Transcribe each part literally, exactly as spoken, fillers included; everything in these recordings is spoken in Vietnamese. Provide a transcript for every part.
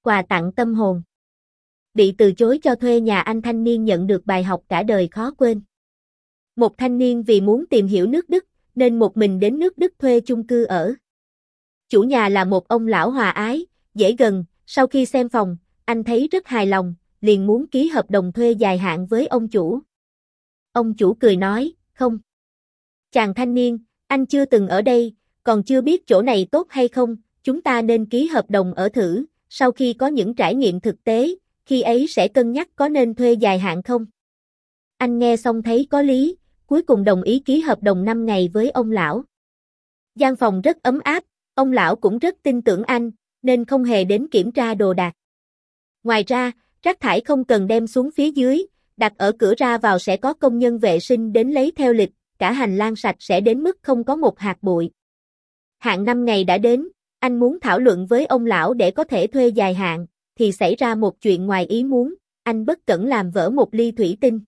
quà tặng tâm hồn. Bị từ chối cho thuê nhà, anh thanh niên nhận được bài học cả đời khó quên. Một thanh niên vì muốn tìm hiểu nước Đức, nên một mình đến nước Đức thuê chung cư ở. Chủ nhà là một ông lão hòa ái, dễ gần, sau khi xem phòng, anh thấy rất hài lòng, liền muốn ký hợp đồng thuê dài hạn với ông chủ. Ông chủ cười nói, không. Chàng thanh niên, anh chưa từng ở đây, còn chưa biết chỗ này tốt hay không, chúng ta nên ký hợp đồng ở thử, sau khi có những trải nghiệm thực tế, khi ấy sẽ cân nhắc có nên thuê dài hạn không. Anh nghe xong thấy có lý, cuối cùng đồng ý ký hợp đồng năm ngày với ông lão. Gian phòng rất ấm áp, ông lão cũng rất tin tưởng anh, nên không hề đến kiểm tra đồ đạc. Ngoài ra, rác thải không cần đem xuống phía dưới, đặt ở cửa ra vào sẽ có công nhân vệ sinh đến lấy theo lịch, cả hành lang sạch sẽ đến mức không có một hạt bụi. Hạn năm ngày đã đến, anh muốn thảo luận với ông lão để có thể thuê dài hạn, thì xảy ra một chuyện ngoài ý muốn, anh bất cẩn làm vỡ một ly thủy tinh.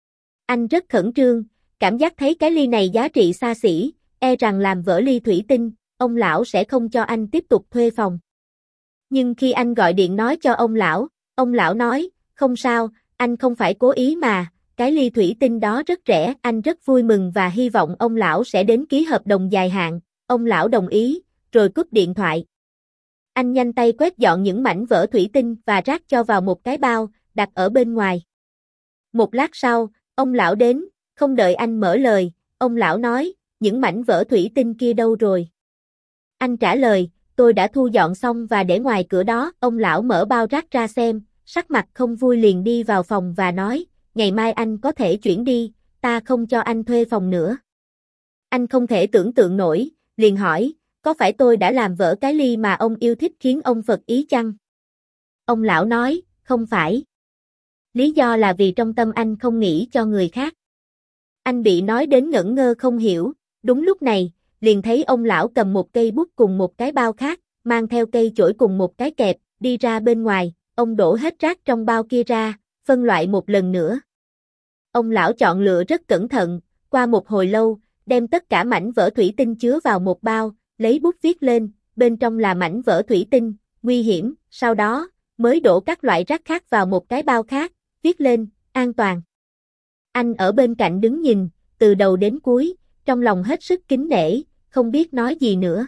Anh rất khẩn trương, cảm giác thấy cái ly này giá trị xa xỉ, e rằng làm vỡ ly thủy tinh, ông lão sẽ không cho anh tiếp tục thuê phòng. Nhưng khi anh gọi điện nói cho ông lão, ông lão nói, không sao, anh không phải cố ý mà, cái ly thủy tinh đó rất rẻ, anh rất vui mừng và hy vọng ông lão sẽ đến ký hợp đồng dài hạn, ông lão đồng ý, rồi cúp điện thoại. Anh nhanh tay quét dọn những mảnh vỡ thủy tinh và rác cho vào một cái bao, đặt ở bên ngoài. Một lát sau, ông lão đến, không đợi anh mở lời, ông lão nói, những mảnh vỡ thủy tinh kia đâu rồi? Anh trả lời, tôi đã thu dọn xong và để ngoài cửa đó, ông lão mở bao rác ra xem, sắc mặt không vui liền đi vào phòng và nói, ngày mai anh có thể chuyển đi, ta không cho anh thuê phòng nữa. Anh không thể tưởng tượng nổi, liền hỏi, có phải tôi đã làm vỡ cái ly mà ông yêu thích khiến ông phật ý chăng? Ông lão nói, không phải. Lý do là vì trong tâm anh không nghĩ cho người khác. Anh bị nói đến ngẩn ngơ không hiểu, đúng lúc này, liền thấy ông lão cầm một cây bút cùng một cái bao khác, mang theo cây chổi cùng một cái kẹp, đi ra bên ngoài, ông đổ hết rác trong bao kia ra, phân loại một lần nữa. Ông lão chọn lựa rất cẩn thận, qua một hồi lâu, đem tất cả mảnh vỡ thủy tinh chứa vào một bao, lấy bút viết lên, bên trong là mảnh vỡ thủy tinh, nguy hiểm, sau đó, mới đổ các loại rác khác vào một cái bao khác, viết lên, an toàn. Anh ở bên cạnh đứng nhìn, từ đầu đến cuối, trong lòng hết sức kính nể, không biết nói gì nữa.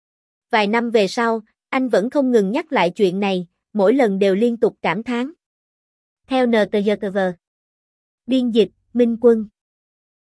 Vài năm về sau, anh vẫn không ngừng nhắc lại chuyện này, mỗi lần đều liên tục cảm thán. Theo en tê giê tê vê. Biên dịch, Minh Quân.